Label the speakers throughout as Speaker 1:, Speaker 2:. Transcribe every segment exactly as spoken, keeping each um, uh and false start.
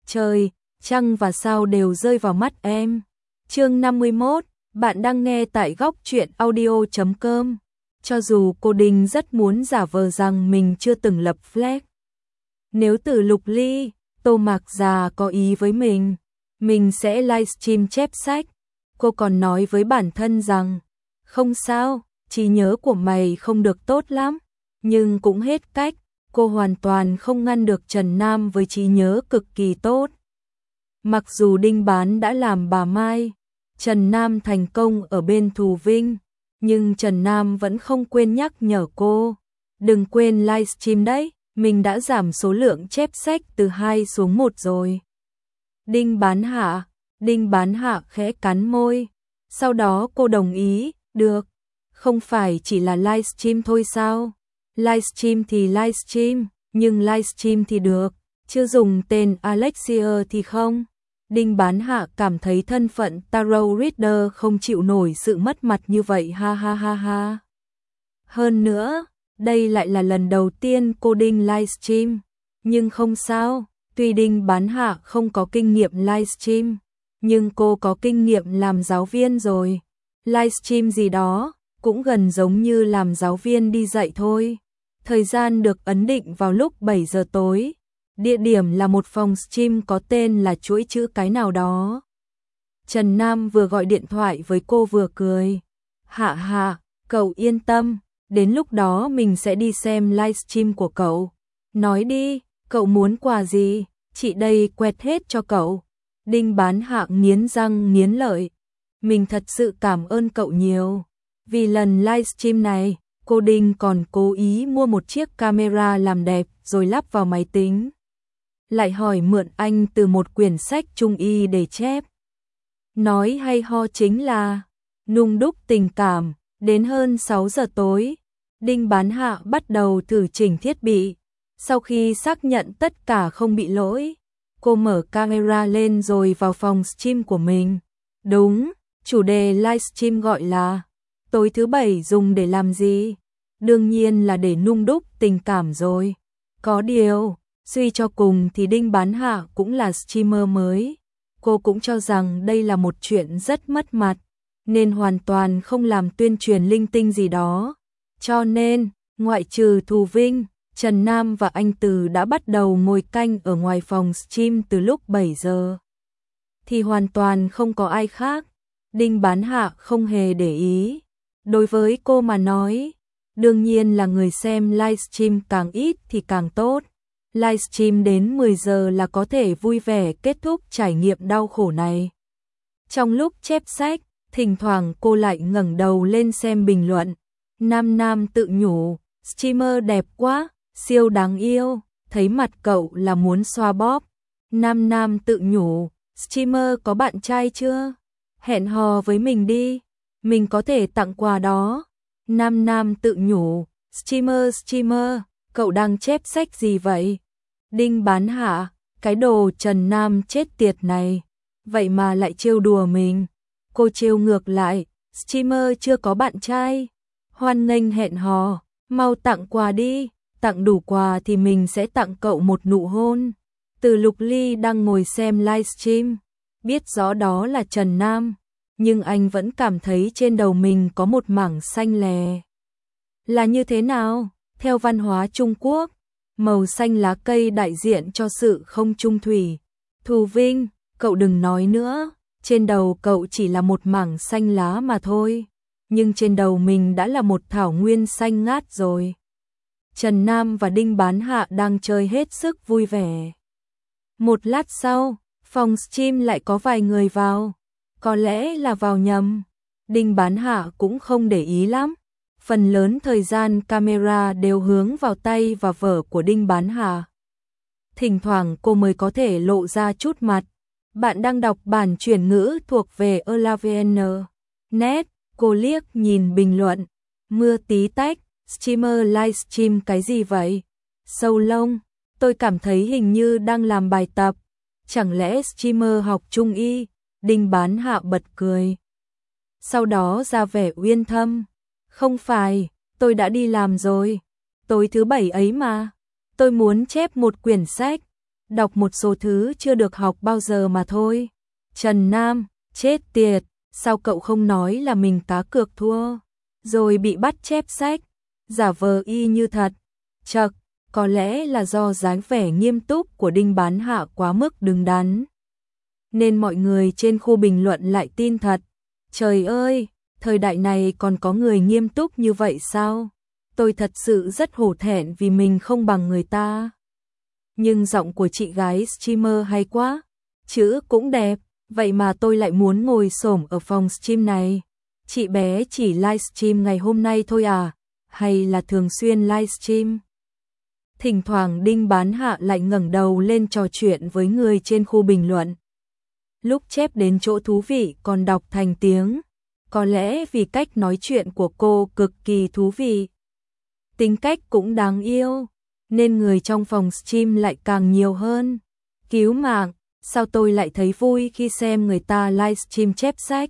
Speaker 1: Trời, trăng và sao đều rơi vào mắt em. Chương năm mươi mốt, bạn đang nghe tại góc truyện audio chấm com. Cho dù cô Đinh rất muốn giả vờ rằng mình chưa từng lập flag. Nếu từ Lục Ly, Tô Mạc già có ý với mình, mình sẽ livestream chép sách. Cô còn nói với bản thân rằng, không sao, trí nhớ của mày không được tốt lắm, nhưng cũng hết cách, cô hoàn toàn không ngăn được Trần Nam với trí nhớ cực kỳ tốt. Mặc dù Đinh Bán đã làm bà Mai, Trần Nam thành công ở bên Thù Vinh, nhưng Trần Nam vẫn không quên nhắc nhở cô, đừng quên livestream đấy, mình đã giảm số lượng chép sách từ hai xuống một rồi. Đinh Bán Hạ, Đinh Bán Hạ khẽ cắn môi, sau đó cô đồng ý, được, không phải chỉ là livestream thôi sao? Livestream thì livestream, nhưng livestream thì được, chưa dùng tên Alexia thì không. Đinh Bán Hạ cảm thấy thân phận Tarot Reader không chịu nổi sự mất mặt như vậy, ha ha ha ha. Hơn nữa, đây lại là lần đầu tiên cô Đinh livestream, nhưng không sao, tuy Đinh Bán Hạ không có kinh nghiệm livestream, nhưng cô có kinh nghiệm làm giáo viên rồi. Livestream gì đó, cũng gần giống như làm giáo viên đi dạy thôi. Thời gian được ấn định vào lúc bảy giờ tối. Địa điểm là một phòng stream có tên là chuỗi chữ cái nào đó. Trần Nam vừa gọi điện thoại với cô vừa cười. Hạ hạ, cậu yên tâm, đến lúc đó mình sẽ đi xem livestream của cậu. Nói đi, cậu muốn quà gì, chị đây quẹt hết cho cậu. Đinh Bán Hạ nghiến răng nghiến lợi. Mình thật sự cảm ơn cậu nhiều. Vì lần livestream này, cô Đinh còn cố ý mua một chiếc camera làm đẹp rồi lắp vào máy tính. Lại hỏi mượn anh từ một quyển sách trung y để chép. Nói hay ho chính là nung đúc tình cảm. Đến hơn sáu giờ tối, Đinh Bán Hạ bắt đầu thử chỉnh thiết bị. Sau khi xác nhận tất cả không bị lỗi, cô mở camera lên rồi vào phòng stream của mình. Đúng, chủ đề livestream gọi là tối thứ bảy dùng để làm gì? Đương nhiên là để nung đúc tình cảm rồi. Có điều, suy cho cùng thì Đinh Bán Hạ cũng là streamer mới. Cô cũng cho rằng đây là một chuyện rất mất mặt, nên hoàn toàn không làm tuyên truyền linh tinh gì đó. Cho nên, ngoại trừ Thù Vinh, Trần Nam và anh Từ đã bắt đầu ngồi canh ở ngoài phòng stream từ lúc bảy giờ. Thì hoàn toàn không có ai khác. Đinh Bán Hạ không hề để ý. Đối với cô mà nói, đương nhiên là người xem livestream càng ít thì càng tốt. Livestream đến mười giờ là có thể vui vẻ kết thúc trải nghiệm đau khổ này. Trong lúc chép sách, thỉnh thoảng cô lại ngẩng đầu lên xem bình luận. Nam Nam tự nhủ, streamer đẹp quá, siêu đáng yêu, thấy mặt cậu là muốn xoa bóp. Nam Nam tự nhủ, streamer có bạn trai chưa? Hẹn hò với mình đi, mình có thể tặng quà đó. Nam Nam tự nhủ, streamer streamer, cậu đang chép sách gì vậy? Đinh Bán Hạ, cái đồ Trần Nam chết tiệt này, vậy mà lại trêu đùa mình. Cô trêu ngược lại, streamer chưa có bạn trai, hoan nghênh hẹn hò, mau tặng quà đi, tặng đủ quà thì mình sẽ tặng cậu một nụ hôn. Từ Lục Ly đang ngồi xem livestream, biết rõ đó là Trần Nam, nhưng anh vẫn cảm thấy trên đầu mình có một mảng xanh lè. Là như thế nào? Theo văn hóa Trung Quốc, màu xanh lá cây đại diện cho sự không chung thủy. Thù Vinh, cậu đừng nói nữa, trên đầu cậu chỉ là một mảng xanh lá mà thôi, nhưng trên đầu mình đã là một thảo nguyên xanh ngát rồi. Trần Nam và Đinh Bán Hạ đang chơi hết sức vui vẻ. Một lát sau, phòng stream lại có vài người vào, có lẽ là vào nhầm. Đinh Bán Hạ cũng không để ý lắm. Phần lớn thời gian camera đều hướng vào tay và vở của Đinh Bán Hạ. Thỉnh thoảng cô mới có thể lộ ra chút mặt. Bạn đang đọc bản chuyển ngữ thuộc về Elavn. Net, cô liếc nhìn bình luận. Mưa tí tách, streamer livestream cái gì vậy? Sâu lông, tôi cảm thấy hình như đang làm bài tập. Chẳng lẽ streamer học trung y? Đinh Bán Hạ bật cười. Sau đó ra vẻ uyên thâm. Không phải, tôi đã đi làm rồi. Tối thứ bảy ấy mà. Tôi muốn chép một quyển sách. đọc một số thứ chưa được học bao giờ mà thôi. Trần Nam, chết tiệt, sao cậu không nói là mình cá cược thua, rồi bị bắt chép sách, giả vờ y như thật. Chậc, có lẽ là do dáng vẻ nghiêm túc của Đinh Bán Hạ quá mức đứng đắn, nên mọi người trên khu bình luận lại tin thật. Trời ơi, thời đại này còn có người nghiêm túc như vậy sao? Tôi thật sự rất hổ thẹn vì mình không bằng người ta. Nhưng giọng của chị gái streamer hay quá, chữ cũng đẹp, vậy mà tôi lại muốn ngồi xổm ở phòng stream này. Chị bé chỉ livestream ngày hôm nay thôi à? Hay là thường xuyên livestream? Thỉnh thoảng Đinh Bán Hạ lại ngẩng đầu lên trò chuyện với người trên khu bình luận. Lúc chép đến chỗ thú vị còn đọc thành tiếng, có lẽ vì cách nói chuyện của cô cực kỳ thú vị. Tính cách cũng đáng yêu, nên người trong phòng stream lại càng nhiều hơn. Cứu mạng, sao tôi lại thấy vui khi xem người ta livestream chép sách?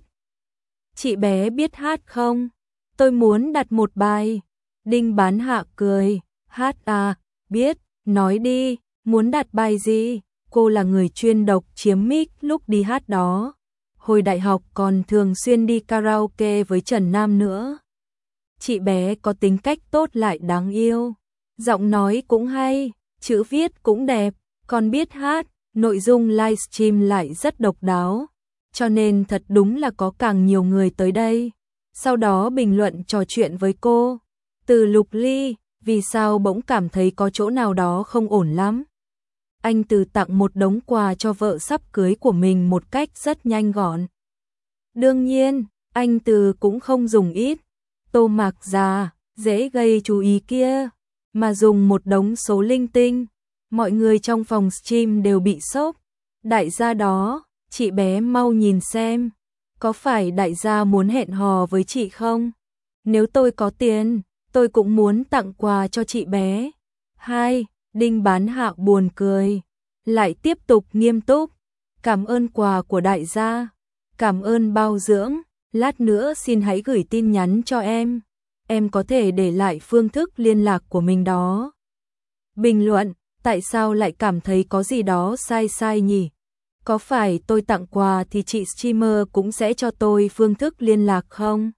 Speaker 1: Chị bé biết hát không? Tôi muốn đặt một bài. Đinh Bán Hạ cười, hát à, biết, nói đi, muốn đặt bài gì? Cô là người chuyên độc chiếm mic lúc đi hát đó. Hồi đại học còn thường xuyên đi karaoke với Trần Nam nữa. Chị bé có tính cách tốt lại đáng yêu, giọng nói cũng hay, chữ viết cũng đẹp, còn biết hát, nội dung livestream lại rất độc đáo, cho nên thật đúng là có càng nhiều người tới đây. Sau đó bình luận trò chuyện với cô. Từ Lục Ly, vì sao bỗng cảm thấy có chỗ nào đó không ổn lắm? Anh Từ tặng một đống quà cho vợ sắp cưới của mình một cách rất nhanh gọn. Đương nhiên, anh Từ cũng không dùng ít tô mạc già, dễ gây chú ý kia, mà dùng một đống số linh tinh. Mọi người trong phòng stream đều bị sốc. Đại gia đó, chị bé mau nhìn xem, có phải đại gia muốn hẹn hò với chị không? Nếu tôi có tiền, tôi cũng muốn tặng quà cho chị bé. Hai, Đinh Bán Hạ buồn cười, lại tiếp tục nghiêm túc. Cảm ơn quà của đại gia, cảm ơn bao dưỡng, lát nữa xin hãy gửi tin nhắn cho em. Em có thể để lại phương thức liên lạc của mình đó. Bình luận, tại sao lại cảm thấy có gì đó sai sai nhỉ? Có phải tôi tặng quà thì chị streamer cũng sẽ cho tôi phương thức liên lạc không?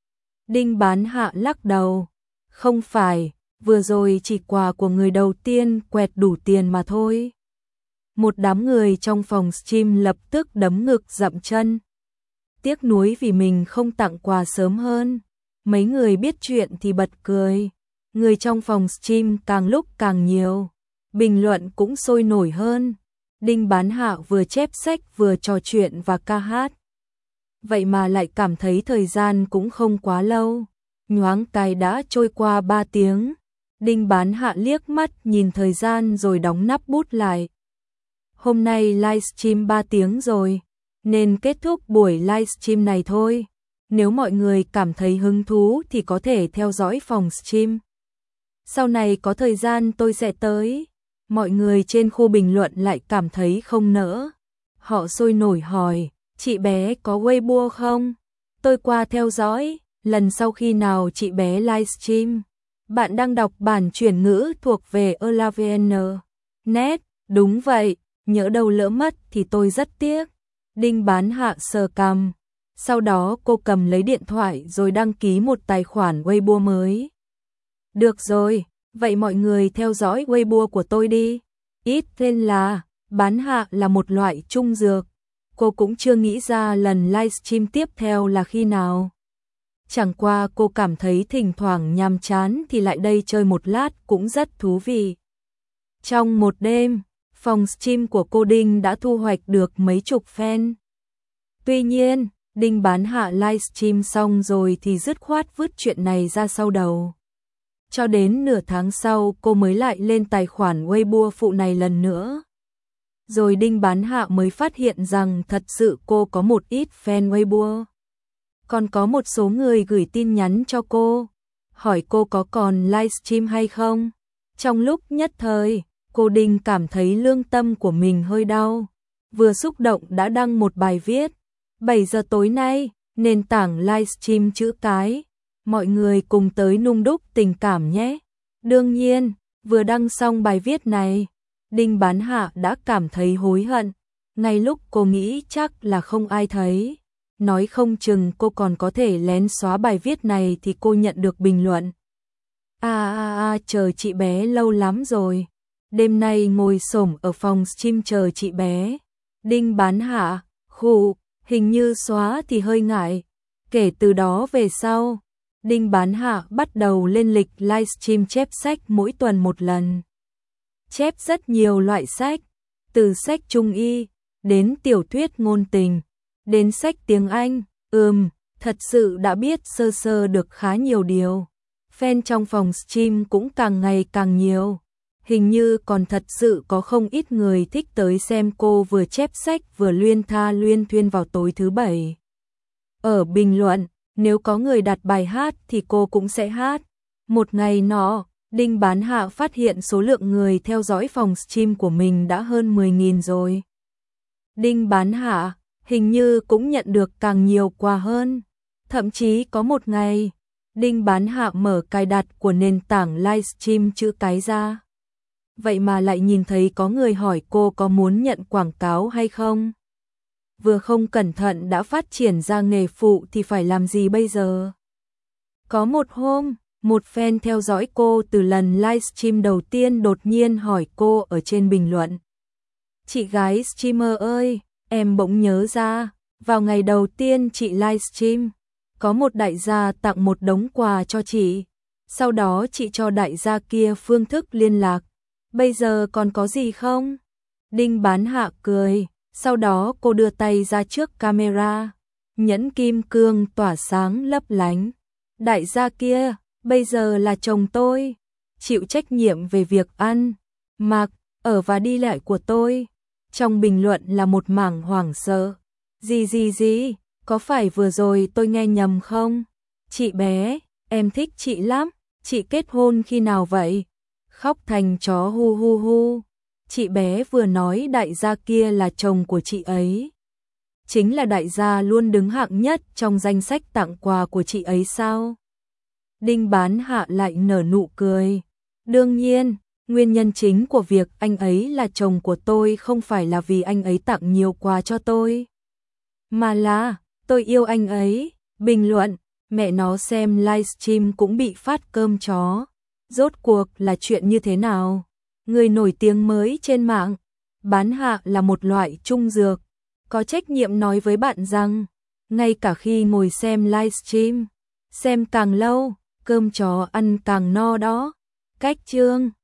Speaker 1: Đinh Bán Hạ lắc đầu. Không phải, vừa rồi chỉ quà của người đầu tiên quẹt đủ tiền mà thôi. Một đám người trong phòng stream lập tức đấm ngực dậm chân. Tiếc nuối vì mình không tặng quà sớm hơn. Mấy người biết chuyện thì bật cười. Người trong phòng stream càng lúc càng nhiều. Bình luận cũng sôi nổi hơn. Đinh Bán Hạ vừa chép sách vừa trò chuyện và ca hát. Vậy mà lại cảm thấy thời gian cũng không quá lâu. Nhoáng cái đã trôi qua ba tiếng. Đinh Bán Hạ liếc mắt nhìn thời gian rồi đóng nắp bút lại. Hôm nay livestream ba tiếng rồi, nên kết thúc buổi livestream này thôi. Nếu mọi người cảm thấy hứng thú thì có thể theo dõi phòng stream. Sau này có thời gian tôi sẽ tới. Mọi người trên khu bình luận lại cảm thấy không nỡ. Họ sôi nổi hỏi, chị bé có Weibo không? Tôi qua theo dõi, lần sau khi nào chị bé livestream. Bạn đang đọc bản chuyển ngữ thuộc về Elavn. Net, đúng vậy, nhỡ đâu lỡ mất thì tôi rất tiếc. Đinh Bán Hạ sờ cằm. Sau đó cô cầm lấy điện thoại rồi đăng ký một tài khoản Weibo mới. Được rồi, vậy mọi người theo dõi Weibo của tôi đi. Ít tên là, Bán Hạ là một loại trung dược. Cô cũng chưa nghĩ ra lần livestream tiếp theo là khi nào. Chẳng qua cô cảm thấy thỉnh thoảng nhàm chán thì lại đây chơi một lát cũng rất thú vị. Trong một đêm, phòng stream của cô Đinh đã thu hoạch được mấy chục fan. Tuy nhiên, Đinh Bán Hạ livestream xong rồi thì dứt khoát vứt chuyện này ra sau đầu. Cho đến nửa tháng sau cô mới lại lên tài khoản Weibo phụ này lần nữa. Rồi Đinh Bán Hạ mới phát hiện rằng thật sự cô có một ít fan Weibo. Còn có một số người gửi tin nhắn cho cô, hỏi cô có còn livestream hay không. Trong lúc nhất thời, cô Đinh cảm thấy lương tâm của mình hơi đau. Vừa xúc động đã đăng một bài viết. bảy giờ tối nay, nền tảng livestream chữ cái. Mọi người cùng tới nung đúc tình cảm nhé. Đương nhiên, vừa đăng xong bài viết này, Đinh Bán Hạ đã cảm thấy hối hận, ngay lúc cô nghĩ chắc là không ai thấy. Nói không chừng cô còn có thể lén xóa bài viết này thì cô nhận được bình luận. A a a chờ chị bé lâu lắm rồi. Đêm nay ngồi xổm ở phòng stream chờ chị bé. Đinh Bán Hạ, khụ, hình như xóa thì hơi ngại. Kể từ đó về sau, Đinh Bán Hạ bắt đầu lên lịch livestream chép sách mỗi tuần một lần. Chép rất nhiều loại sách, từ sách trung y, đến tiểu thuyết ngôn tình, đến sách tiếng Anh, ừm, thật sự đã biết sơ sơ được khá nhiều điều. Fan trong phòng stream cũng càng ngày càng nhiều. Hình như còn thật sự có không ít người thích tới xem cô vừa chép sách vừa luyên tha luyên thuyên vào tối thứ bảy. Ở bình luận, nếu có người đặt bài hát thì cô cũng sẽ hát. Một ngày nọ, Đinh Bán Hạ phát hiện số lượng người theo dõi phòng stream của mình đã hơn mười nghìn rồi. Đinh Bán Hạ hình như cũng nhận được càng nhiều quà hơn. Thậm chí có một ngày, Đinh Bán Hạ mở cài đặt của nền tảng livestream chữ cái ra. Vậy mà lại nhìn thấy có người hỏi cô có muốn nhận quảng cáo hay không. Vừa không cẩn thận đã phát triển ra nghề phụ thì phải làm gì bây giờ? Có một hôm, một fan theo dõi cô từ lần livestream đầu tiên đột nhiên hỏi cô ở trên bình luận. Chị gái streamer ơi, em bỗng nhớ ra, vào ngày đầu tiên chị livestream, có một đại gia tặng một đống quà cho chị. Sau đó chị cho đại gia kia phương thức liên lạc. Bây giờ còn có gì không? Đinh Bán Hạ cười, sau đó cô đưa tay ra trước camera. Nhẫn kim cương tỏa sáng lấp lánh. Đại gia kia, bây giờ là chồng tôi, chịu trách nhiệm về việc ăn, mặc, ở và đi lại của tôi. Trong bình luận là một mảng hoảng sợ. Gì gì gì, có phải vừa rồi tôi nghe nhầm không? Chị bé, em thích chị lắm, chị kết hôn khi nào vậy? Khóc thành chó hu hu hu. Chị bé vừa nói đại gia kia là chồng của chị ấy. Chính là đại gia luôn đứng hạng nhất trong danh sách tặng quà của chị ấy sao? Đinh Bán Hạ lại nở nụ cười. Đương nhiên, nguyên nhân chính của việc anh ấy là chồng của tôi không phải là vì anh ấy tặng nhiều quà cho tôi, mà là tôi yêu anh ấy. Bình luận, mẹ nó xem livestream cũng bị phát cơm chó. Rốt cuộc là chuyện như thế nào? Người nổi tiếng mới trên mạng, Bán Hạ là một loại trung dược, có trách nhiệm nói với bạn rằng, ngay cả khi ngồi xem livestream, xem càng lâu, cơm chó ăn càng no đó. Cách chương